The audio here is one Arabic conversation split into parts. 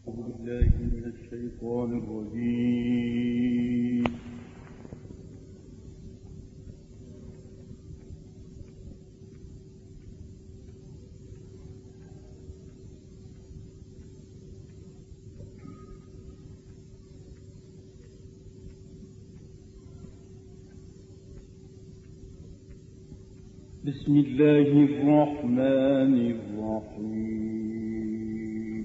بالله من الشيطان الرجيم. بسم الله الرحمن الرحيم.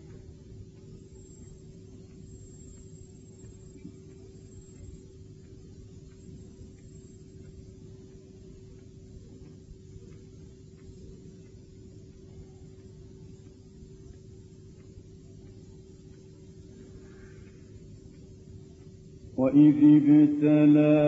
وإذ ابتلى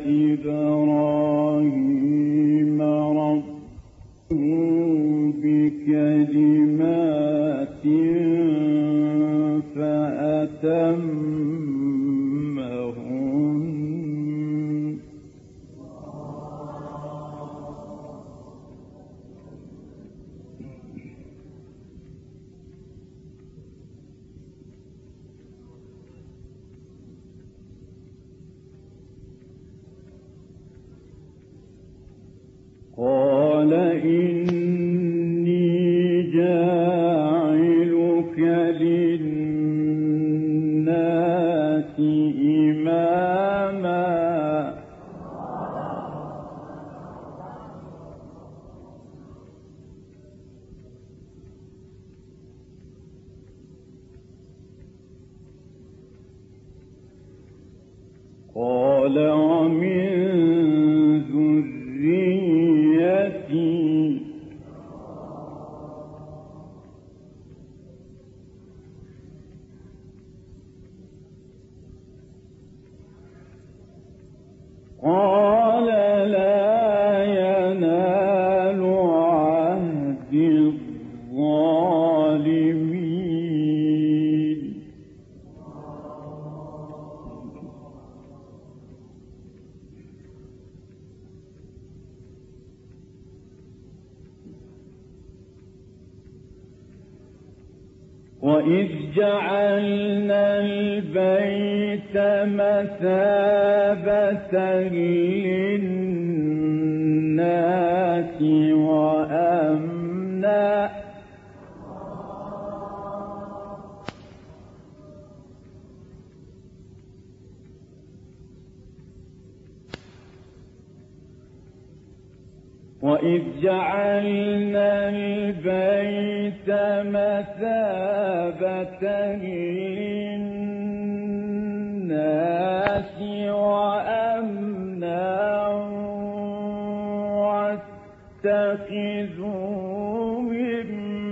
إبراهيم ربه بكلمات فأتمهن قال إني جاعلك للناس إماما قال ومن ذريتي قال لا ينال عهد الظالمين وإذ جعلنا البيت مثابة للناس وأمنا وإذ جعلنا البيت مثابة للناس وأمنا واتخذوا من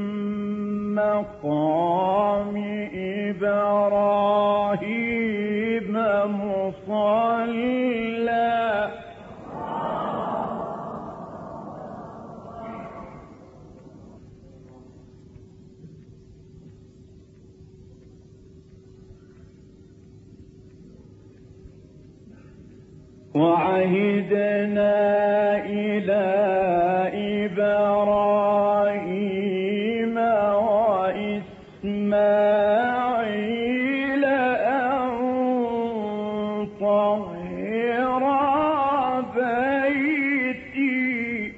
مقام إبراهيم مصلى وعهدنا إلى إبراهيم وإسماعيل أن طهرا بيتي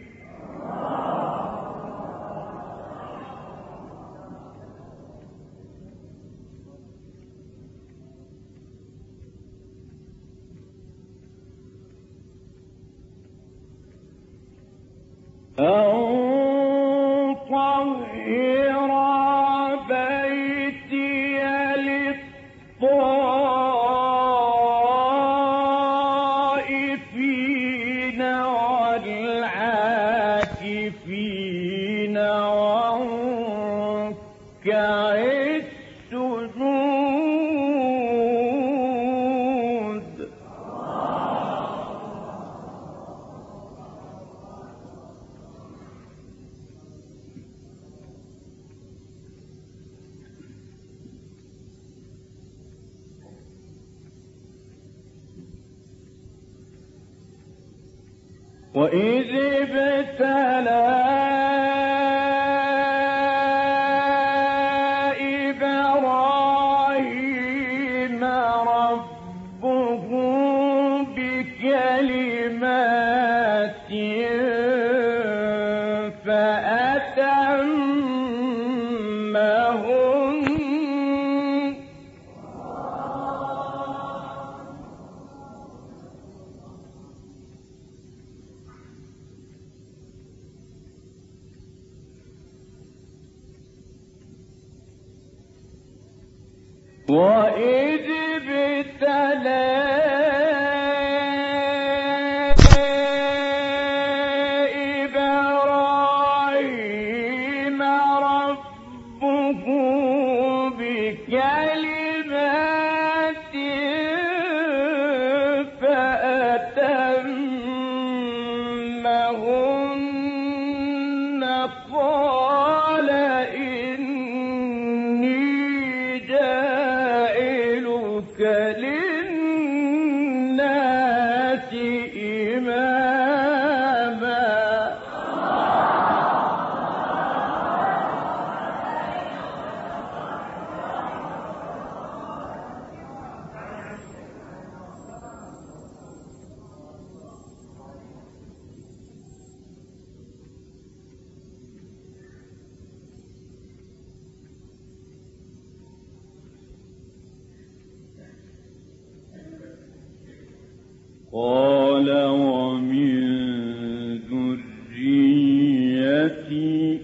للطائفين والعاكفين وركع السجود وإذ ابتلى إبراهيم وإذ ابتلى إبراهيم ربه بكلمات فأتمهن قال إني جاعلك للناس إماما. قال ومن ذريتي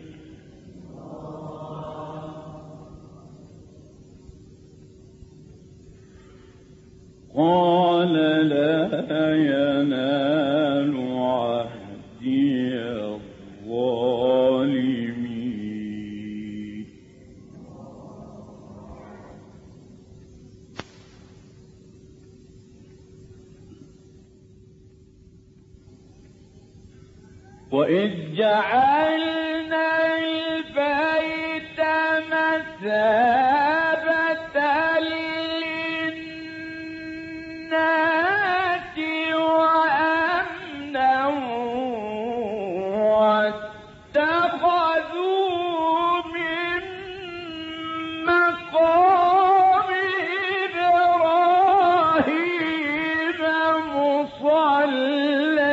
قال لا ينال عهدي الظالمين. وإذ جعلنا البيت مثابة للناس وأمنا واتخذوا من مقام إبراهيم مصلى.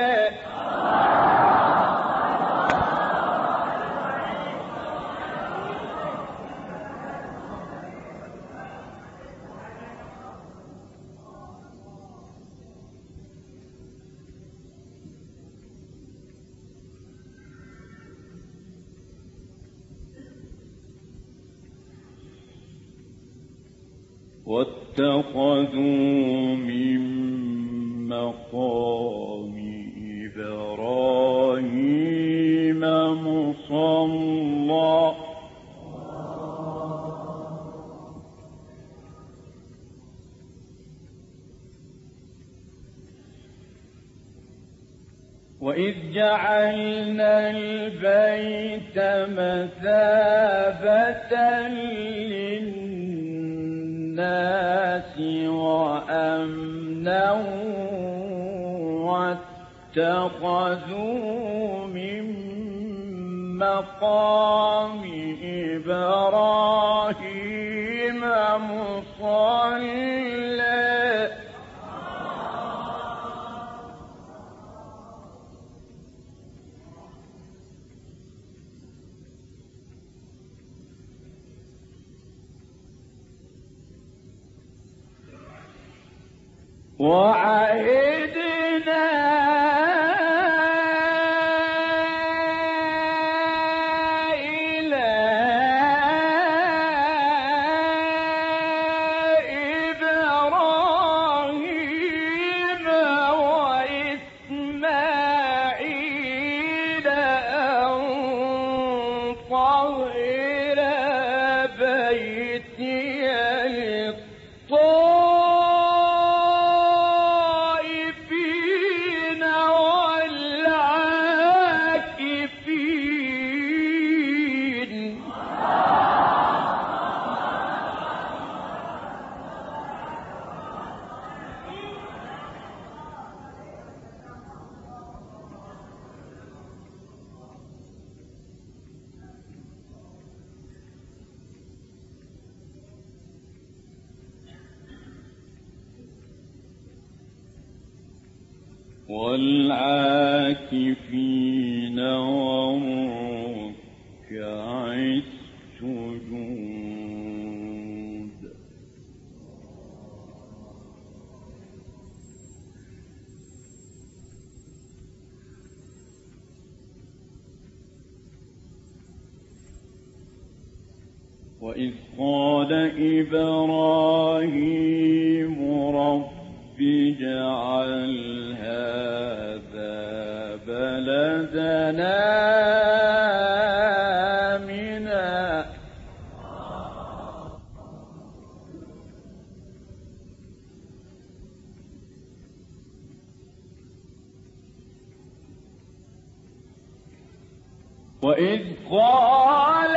واتخذوا من مقام إبراهيم مصلى. وإذ جعلنا البيت مثابة للناس وأمنا واتخذوا من مقام إبراهيم مصلى. وعهدنا إلى إبراهيم وإسماعيل أن طهر بيتي للطائفين والعاكفين. والعاكفين وركع السجود. وإذ قال إبراهيم رب اجعل هذا بلدنا آمنا وإذ قال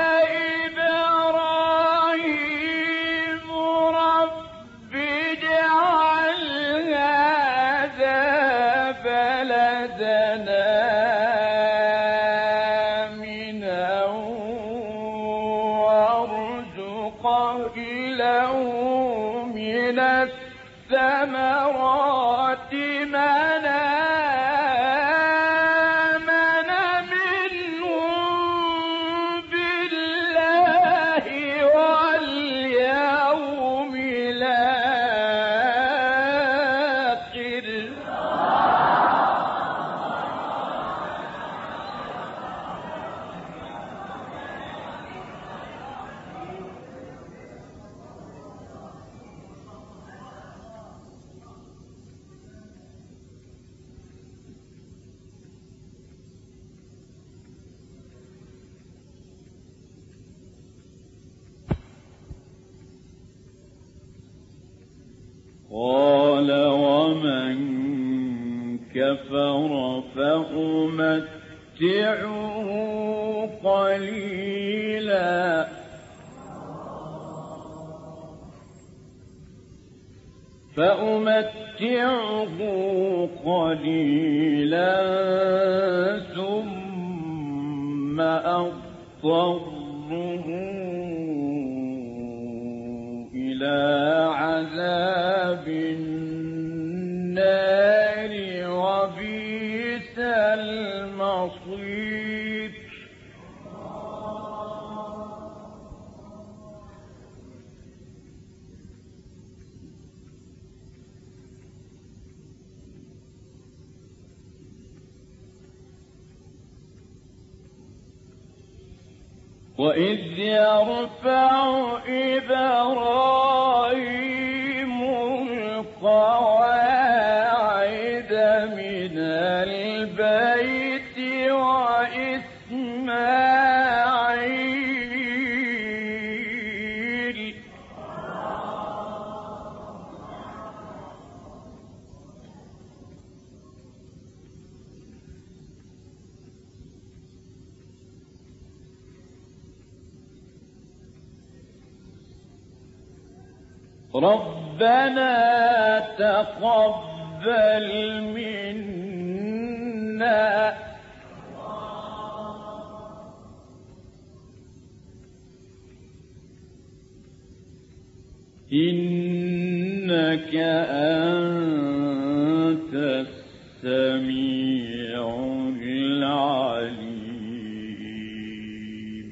إبراهيم رب اجعل هذا بلدنا آمنا وارزق أهله من الثمرات من آمن منهم بالله واليوم الآخر قال ومن كفر فأمتعه قليلا ثم أضطره إلى عذاب النار وبئس المصير وإذ يرفع إبراهيم القواعد من البيت وإسماعيل ربنا تقبل منا إنك أنت السميع العليم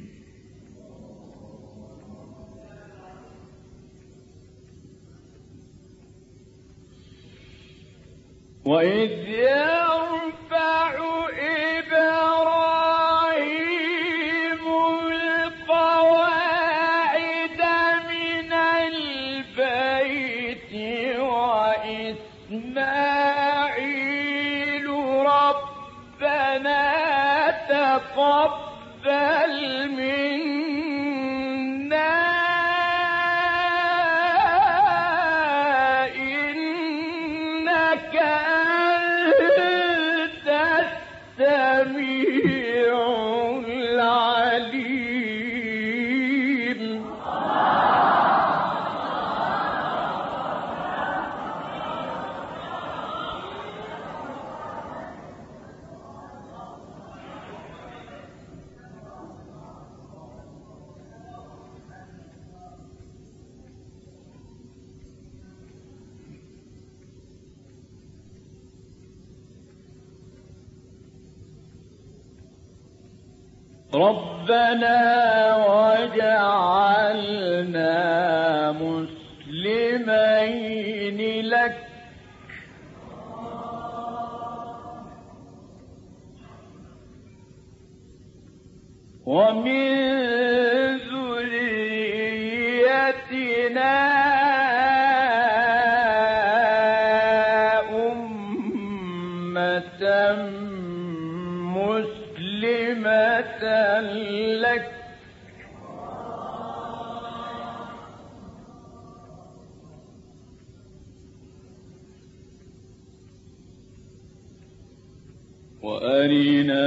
وإذ يرفع إبراهيم القواعد من البيت وإسماعيل ربنا تقبل منا إنك أنت السميع العليم ربنا وجعلنا مسلمين لك ومن ذريتنا أمة مسلمة لك وأرنا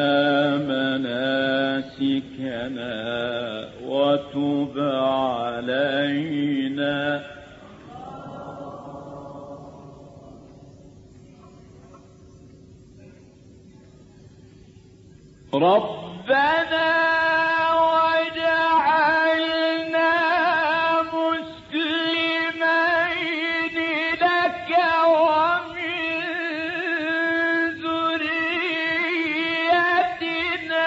مناسكنا وتب علينا ربنا وجعلنا مسلمين لك ومن ذريتنا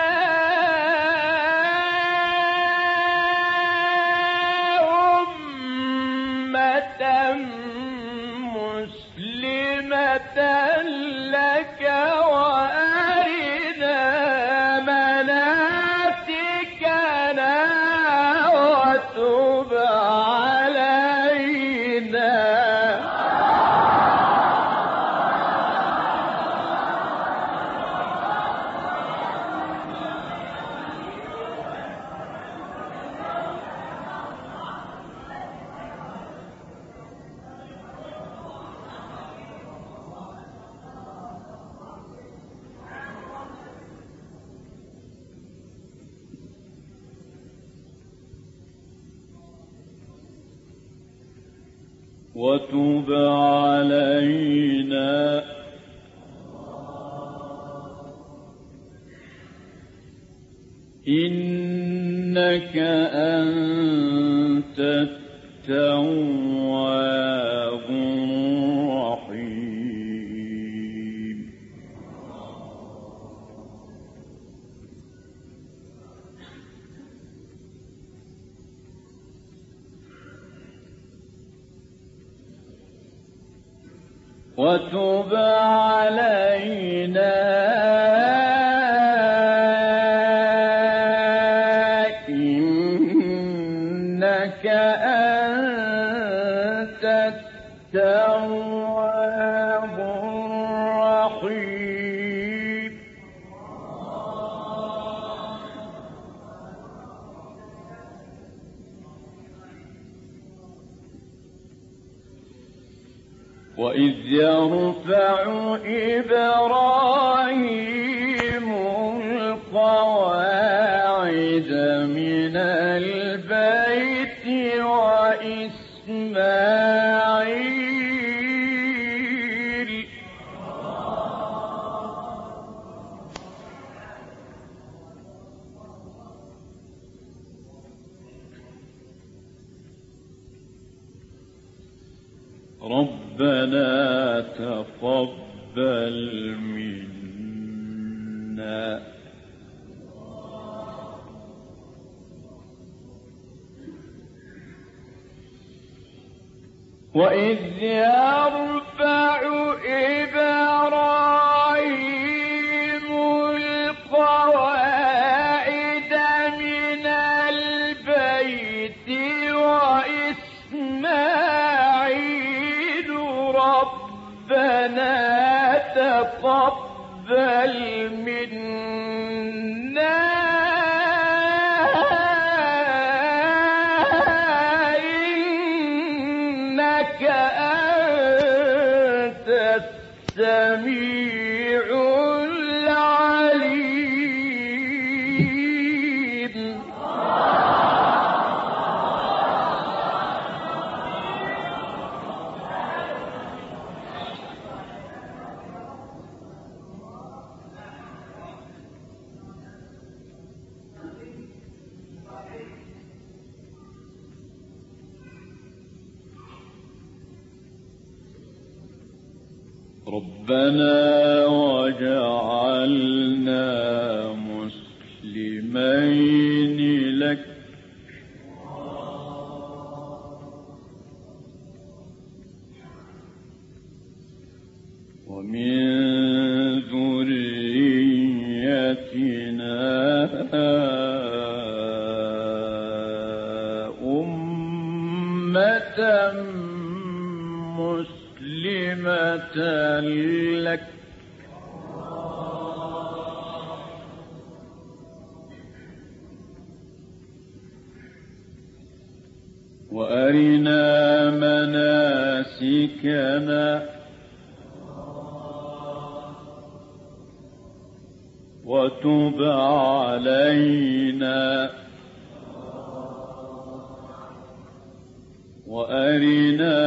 أمة مسلمة لك وأرنا مناسكنا وتب علينا وتب علينا إنك أنت التواب الرحيم وتب علينا إنك أنت التواب الرحيم وإذ يرفع إبراهيم القواعد من البيت وإسماعيل ربنا تقبل منا وإذ يرفع إبراهيم القواعد من البيت وإسماعيل ربنا تقبل منا إنك أنت السميع العليم ربنا وجعلنا مسلمين لك ومن ذريتنا أمة مسلمة لك وأرنا مناسكنا وتب علينا وأرنا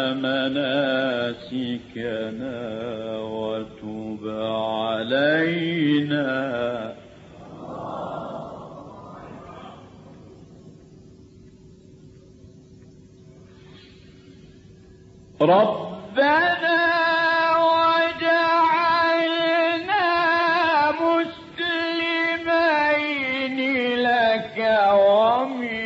مناسكنا وتب علينا ربنا وجعلنا مسلمين لك ومن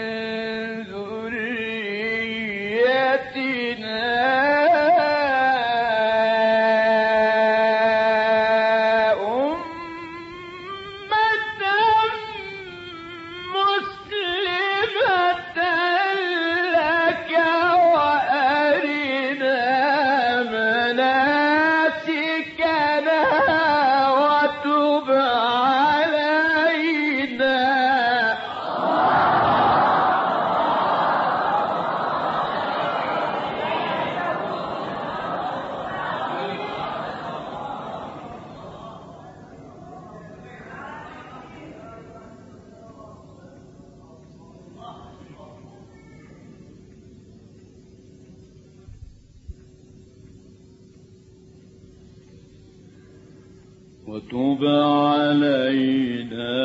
وتب علينا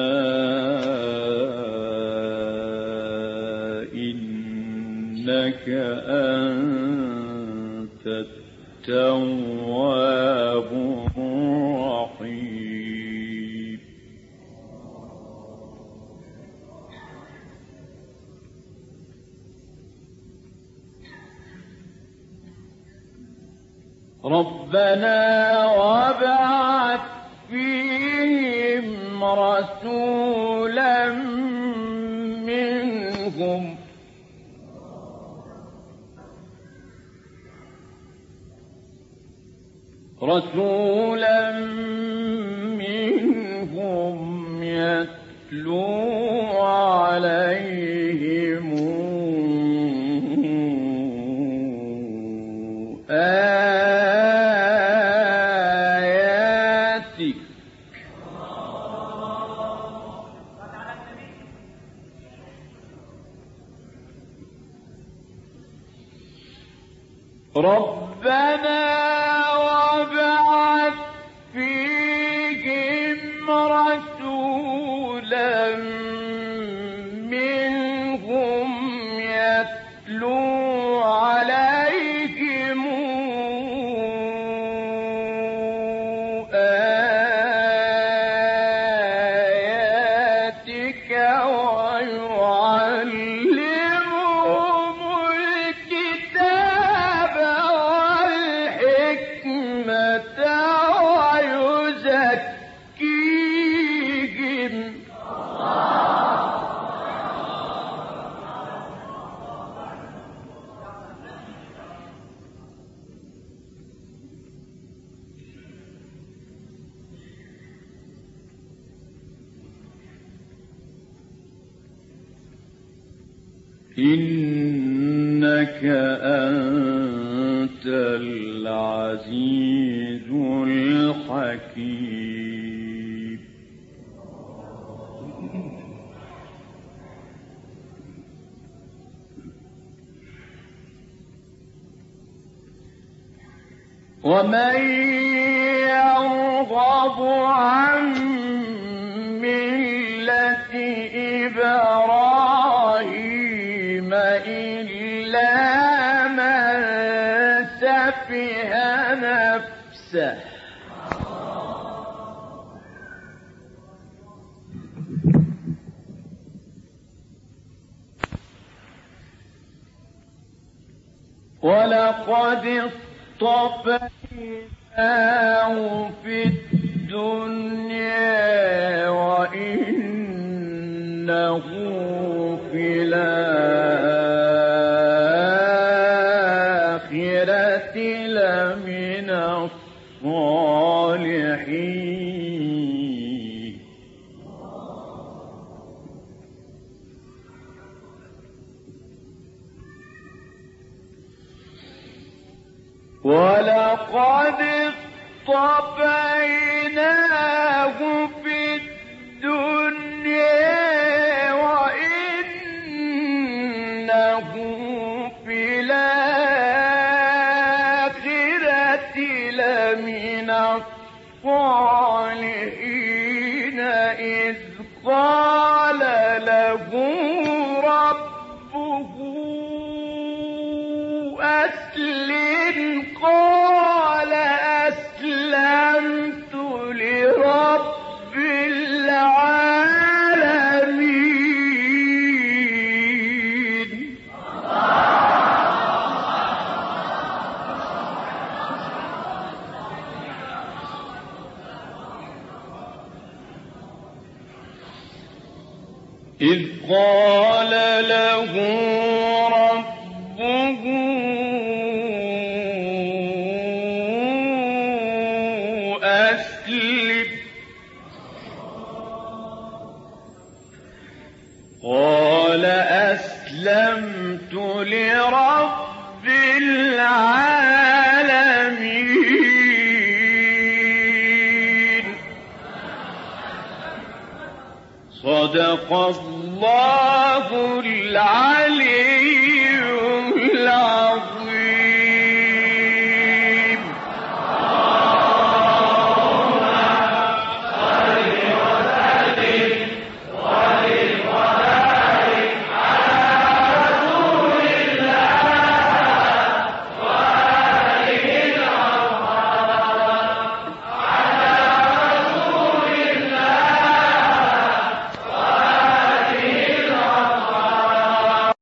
إنك أنت التواب الرحيم ربنا وابعث فيهم رسولا منهم يتلو عليهم آياتك ربنا وابعث فيهم رسولا منهم يتلو عليهم آياتك ويعلمهم الكتاب والحكمة ويزكيهم إنك أنت العزيز الحكيم ومن يرغب عن ملة إبراهيم إلا من سفه نفسه ولقد اصطفيناه في الدنيا وإنه في الآخرة ولقد اصطفيناه في الدنيا وإنه في الآخرة لمن الصالحين إذ قال له ربه أسلم قال أسلمت لرب العالمين. إذ قال له ربه أسلم قال أسلمت لرب العالمين. صدق الله العلي